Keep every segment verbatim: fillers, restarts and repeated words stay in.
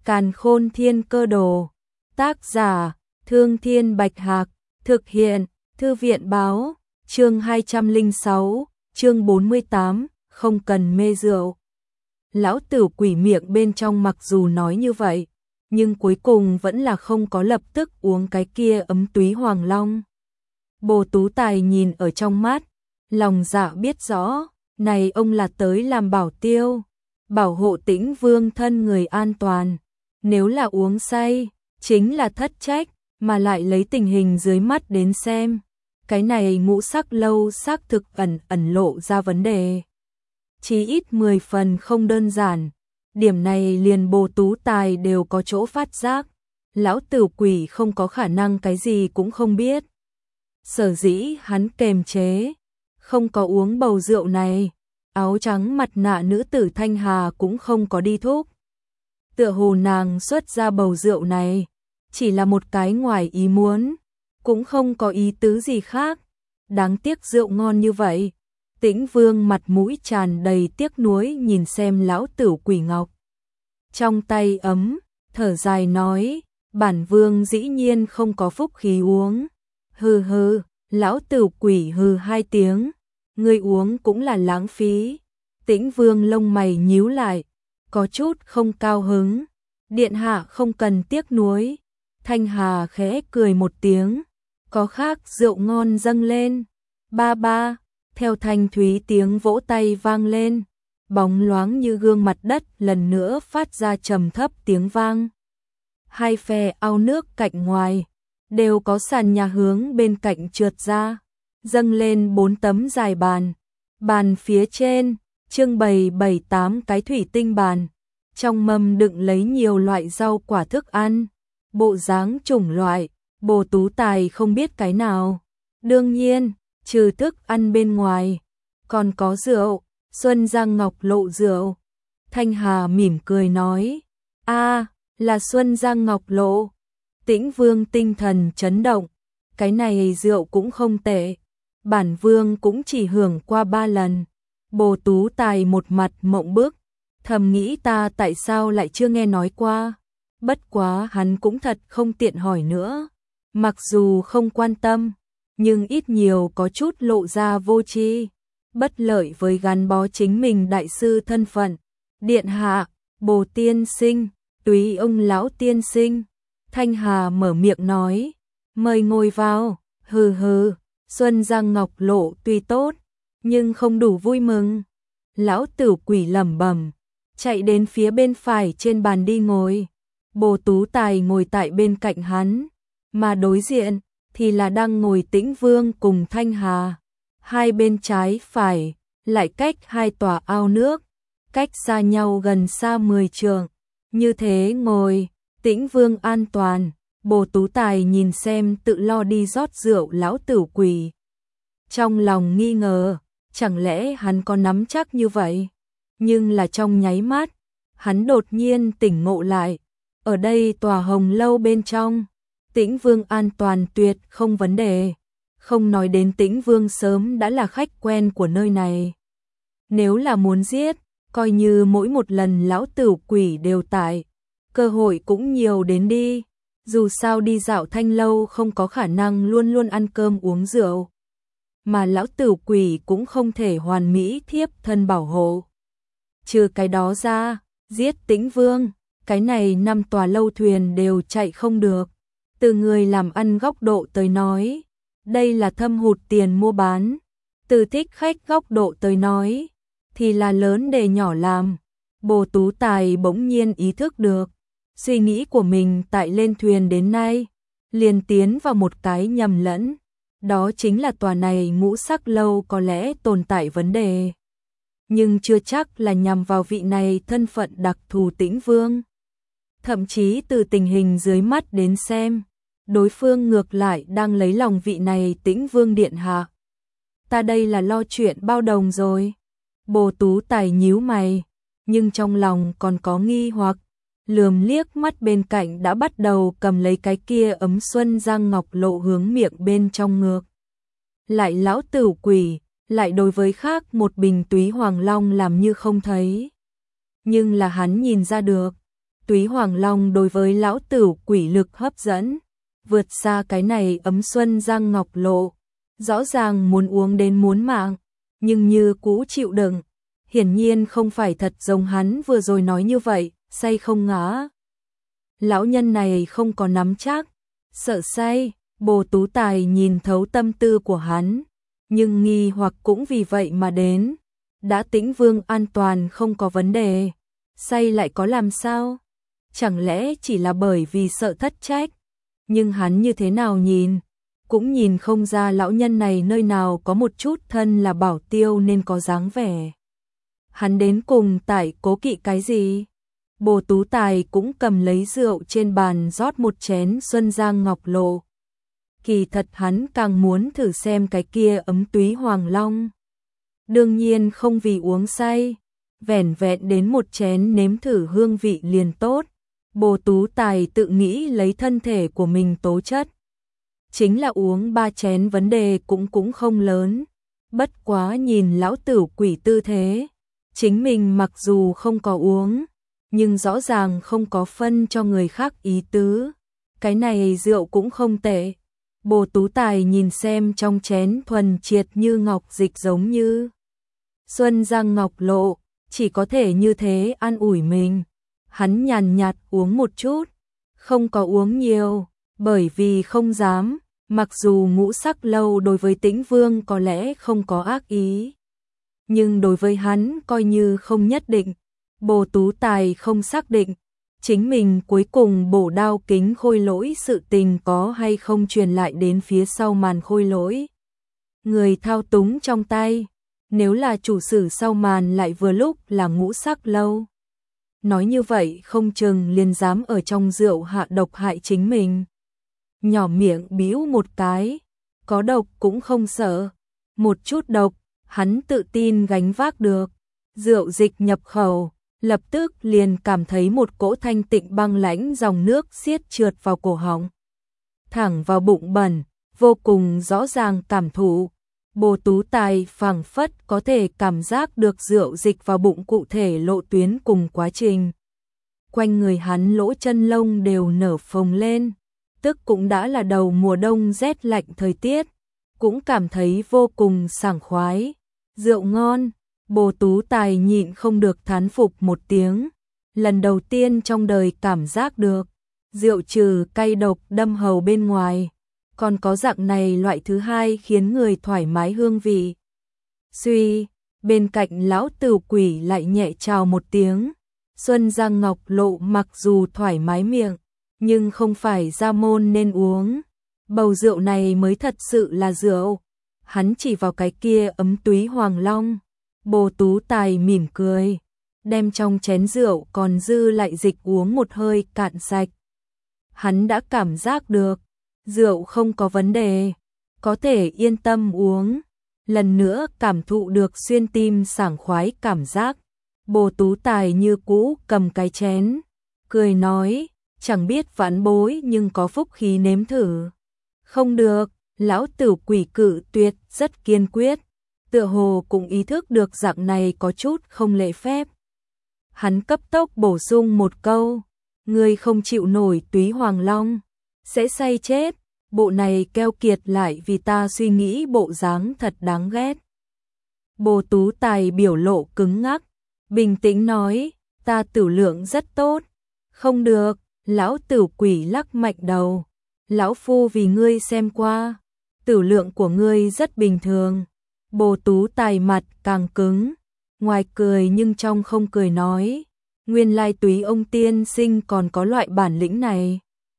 Càn Khôn Thiên Cơ Đồ. Tác giả: Thương Thiên Bạch Hạc. Thực hiện: Thư viện báo. Chương hai trăm lẻ sáu, chương bốn mươi tám, không cần mê rượu. Lão Tử Quỷ miệng bên trong mặc dù nói như vậy, nhưng cuối cùng vẫn là không có lập tức uống cái kia ấm túy Hoàng Long. Bồ Tú Tài nhìn ở trong mắt, lòng dạ biết rõ, này ông là tới làm bảo tiêu, bảo hộ Tĩnh Vương thân người an toàn. Nếu là uống say, chính là thất trách, mà lại lấy tình hình dưới mắt đến xem. Cái này ngũ sắc lâu xác thực ẩn ẩn lộ ra vấn đề. Chí ít mười phần không đơn giản. Điểm này liền Bồ Tú Tài đều có chỗ phát giác. Lão Tử Quỷ không có khả năng cái gì cũng không biết. Sở dĩ hắn kềm chế, không có uống bầu rượu này. Áo trắng mặt nạ nữ tử Thanh Hà cũng không có đi thúc. Tựa hồ nàng xuất ra bầu rượu này, chỉ là một cái ngoài ý muốn, cũng không có ý tứ gì khác. Đáng tiếc rượu ngon như vậy. Tĩnh Vương mặt mũi tràn đầy tiếc nuối nhìn xem Lão Tử Quỷ ngọc trong tay ấm, thở dài nói, bản vương dĩ nhiên không có phúc khí uống. Hừ hừ, Lão Tử Quỷ hừ hai tiếng, ngươi uống cũng là lãng phí. Tĩnh Vương lông mày nhíu lại, có chút không cao hứng. Điện hạ không cần tiếc nuối. Thanh Hà khẽ cười một tiếng, có khác rượu ngon dâng lên. Ba ba, theo thanh thúy tiếng vỗ tay vang lên, bóng loáng như gương mặt đất lần nữa phát ra trầm thấp tiếng vang. Hai phe ao nước cạnh ngoài đều có sàn nhà hướng bên cạnh trượt ra, dâng lên bốn tấm dài bàn. Bàn phía trên trưng bày bảy tám cái thủy tinh bàn, trong mâm đựng lấy nhiều loại rau quả thức ăn. Bộ dáng chủng loại, Bồ Tú Tài không biết cái nào. Đương nhiên, trừ thức ăn bên ngoài, còn có rượu, Xuân Giang Ngọc Lộ rượu. Thanh Hà mỉm cười nói, a là Xuân Giang Ngọc Lộ. Tĩnh Vương tinh thần chấn động, cái này rượu cũng không tệ, bản vương cũng chỉ hưởng qua ba lần. Bồ Tú Tài một mặt mộng bức, thầm nghĩ ta tại sao lại chưa nghe nói qua. Bất quá hắn cũng thật không tiện hỏi nữa. Mặc dù không quan tâm, nhưng ít nhiều có chút lộ ra vô tri, bất lợi với gắn bó chính mình đại sư thân phận. Điện hạ, Bồ tiên sinh, tùy ông lão tiên sinh. Thanh Hà mở miệng nói, mời ngồi vào. Hừ hừ, Xuân Giang Ngọc Lộ tuy tốt, nhưng không đủ vui mừng. Lão Tử Quỷ lẩm bẩm, chạy đến phía bên phải trên bàn đi ngồi. Bồ Tú Tài ngồi tại bên cạnh hắn, mà đối diện thì là đang ngồi Tĩnh Vương cùng Thanh Hà. Hai bên trái phải lại cách hai tòa ao nước, cách xa nhau gần xa mười trượng. Như thế ngồi, Tĩnh Vương an toàn. Bồ Tú Tài nhìn xem tự lo đi rót rượu Lão Tử Quỷ, trong lòng nghi ngờ, chẳng lẽ hắn có nắm chắc như vậy? Nhưng là trong nháy mắt, hắn đột nhiên tỉnh ngộ lại. Ở đây tòa hồng lâu bên trong, Tĩnh Vương an toàn tuyệt không vấn đề. Không nói đến Tĩnh Vương sớm đã là khách quen của nơi này. Nếu là muốn giết, coi như mỗi một lần Lão Tử Quỷ đều tại, cơ hội cũng nhiều đến đi. Dù sao đi dạo thanh lâu không có khả năng luôn luôn ăn cơm uống rượu, mà Lão Tử Quỷ cũng không thể hoàn mỹ thiếp thân bảo hộ. Trừ cái đó ra, giết Tĩnh Vương, cái này năm tòa lâu thuyền đều chạy không được. Từ người làm ăn góc độ tới nói, đây là thâm hụt tiền mua bán. Từ thích khách góc độ tới nói, thì là lớn để nhỏ làm. Bồ Tú Tài bỗng nhiên ý thức được, suy nghĩ của mình tại lên thuyền đến nay, liền tiến vào một cái nhầm lẫn. Đó chính là tòa này ngũ sắc lâu có lẽ tồn tại vấn đề, nhưng chưa chắc là nhằm vào vị này thân phận đặc thù Tĩnh Vương. Thậm chí từ tình hình dưới mắt đến xem, đối phương ngược lại đang lấy lòng vị này Tĩnh Vương điện hạ. Ta đây là lo chuyện bao đồng rồi. Bồ Tú Tài nhíu mày, nhưng trong lòng còn có nghi hoặc, lườm liếc mắt bên cạnh đã bắt đầu cầm lấy cái kia ấm Xuân Giang Ngọc Lộ hướng miệng bên trong ngược. Lại Lão Tử Quỷ, lại đối với khác một bình túy Hoàng Long làm như không thấy. Nhưng là hắn nhìn ra được, túy hoàng long đối với lão tử quỷ lực hấp dẫn, vượt xa cái này ấm xuân giang ngọc lộ, rõ ràng muốn uống đến muốn mạng, nhưng như cũ chịu đựng, hiển nhiên không phải thật giống hắn vừa rồi nói như vậy, say không ngã. Lão nhân này không có nắm chắc, sợ say, Bồ Tú Tài nhìn thấu tâm tư của hắn, nhưng nghi hoặc cũng vì vậy mà đến, đã Tĩnh Vương an toàn không có vấn đề, say lại có làm sao? Chẳng lẽ chỉ là bởi vì sợ thất trách? Nhưng hắn như thế nào nhìn, cũng nhìn không ra lão nhân này nơi nào có một chút thân là bảo tiêu nên có dáng vẻ. Hắn đến cùng tại cố kỵ cái gì? Bồ Tú Tài cũng cầm lấy rượu trên bàn rót một chén xuân giang ngọc lộ. Kỳ thật hắn càng muốn thử xem cái kia ấm túy hoàng long. Đương nhiên không vì uống say, vẻn vẹn đến một chén nếm thử hương vị liền tốt. Bồ Tú Tài tự nghĩ lấy thân thể của mình tố chất, chính là uống ba chén vấn đề cũng cũng không lớn. Bất quá nhìn lão tử quỷ tư thế, chính mình mặc dù không có uống, nhưng rõ ràng không có phân cho người khác ý tứ. Cái này rượu cũng không tệ. Bồ Tú Tài nhìn xem trong chén thuần triệt như ngọc dịch giống như xuân giang ngọc lộ, chỉ có thể như thế an ủi mình. Hắn nhàn nhạt uống một chút, không có uống nhiều, bởi vì không dám, mặc dù ngũ sắc lâu đối với Tĩnh Vương có lẽ không có ác ý, nhưng đối với hắn coi như không nhất định. Bồ Tú Tài không xác định, chính mình cuối cùng bổ đao kính khôi lỗi sự tình có hay không truyền lại đến phía sau màn khôi lỗi. Người thao túng trong tay, nếu là chủ sử sau màn lại vừa lúc là ngũ sắc lâu. Nói như vậy không chừng liền dám ở trong rượu hạ độc hại chính mình. Nhỏ miệng bĩu một cái, có độc cũng không sợ, một chút độc, hắn tự tin gánh vác được. Rượu dịch nhập khẩu, lập tức liền cảm thấy một cỗ thanh tịnh băng lãnh dòng nước xiết trượt vào cổ họng, thẳng vào bụng bẩn, vô cùng rõ ràng cảm thụ. Bồ Tú Tài phảng phất có thể cảm giác được rượu dịch vào bụng cụ thể lộ tuyến cùng quá trình. Quanh người hắn lỗ chân lông đều nở phồng lên, tức cũng đã là đầu mùa đông rét lạnh thời tiết, cũng cảm thấy vô cùng sảng khoái. Rượu ngon, Bồ Tú Tài nhịn không được thán phục một tiếng, lần đầu tiên trong đời cảm giác được, rượu trừ cay độc đâm hầu bên ngoài, còn có dạng này loại thứ hai khiến người thoải mái hương vị. Suy, bên cạnh lão tử quỷ lại nhẹ chào một tiếng. Xuân Giang Ngọc Lộ mặc dù thoải mái miệng, nhưng không phải ra môn nên uống. Bầu rượu này mới thật sự là rượu. Hắn chỉ vào cái kia ấm túy hoàng long. Bồ Tú Tài mỉm cười, đem trong chén rượu còn dư lại dịch uống một hơi cạn sạch. Hắn đã cảm giác được, rượu không có vấn đề, có thể yên tâm uống. Lần nữa cảm thụ được xuyên tim sảng khoái cảm giác. Bồ Tú Tài như cũ cầm cái chén, cười nói, chẳng biết vãn bối nhưng có phúc khí nếm thử. Không được, lão tử quỷ cự tuyệt rất kiên quyết, tựa hồ cũng ý thức được dạng này có chút không lễ phép. Hắn cấp tốc bổ sung một câu, ngươi không chịu nổi túy hoàng long, sẽ say chết, bộ này keo kiệt lại vì ta suy nghĩ bộ dáng thật đáng ghét. Bồ Tú Tài biểu lộ cứng ngắc, bình tĩnh nói, ta tử lượng rất tốt. Không được, lão tử quỷ lắc mạnh đầu, lão phu vì ngươi xem qua, tử lượng của ngươi rất bình thường. Bồ Tú Tài mặt càng cứng, ngoài cười nhưng trong không cười nói, nguyên lai túy ông tiên sinh còn có loại bản lĩnh này.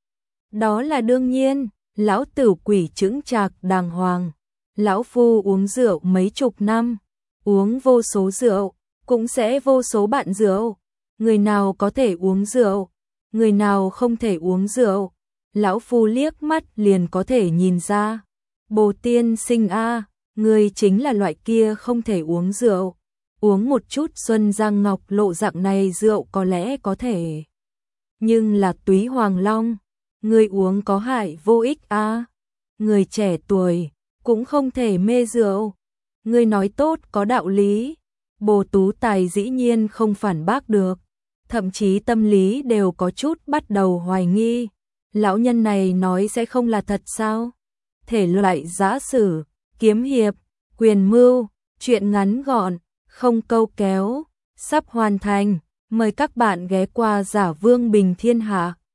Đó là đương nhiên, lão tử quỷ chững chạc đàng hoàng, lão phu uống rượu mấy chục năm, uống vô số rượu, cũng sẽ vô số bạn rượu, người nào có thể uống rượu, người nào không thể uống rượu, lão phu liếc mắt liền có thể nhìn ra. Bồ tiên sinh a, ngươi chính là loại kia không thể uống rượu, uống một chút Xuân Giang Ngọc Lộ dạng này rượu có lẽ có thể, nhưng là túy hoàng long, ngươi uống có hại vô ích a. Người trẻ tuổi cũng không thể mê rượu, ngươi nói tốt có đạo lý. Bồ Tú Tài dĩ nhiên không phản bác được, thậm chí tâm lý đều có chút bắt đầu hoài nghi. Lão nhân này nói sẽ không là thật sao? Thể loại giã sử, kiếm hiệp, quyền mưu, truyện ngắn gọn, không câu kéo, sắp hoàn thành. Mời các bạn ghé qua Giả Vương Bình Thiên Hạ.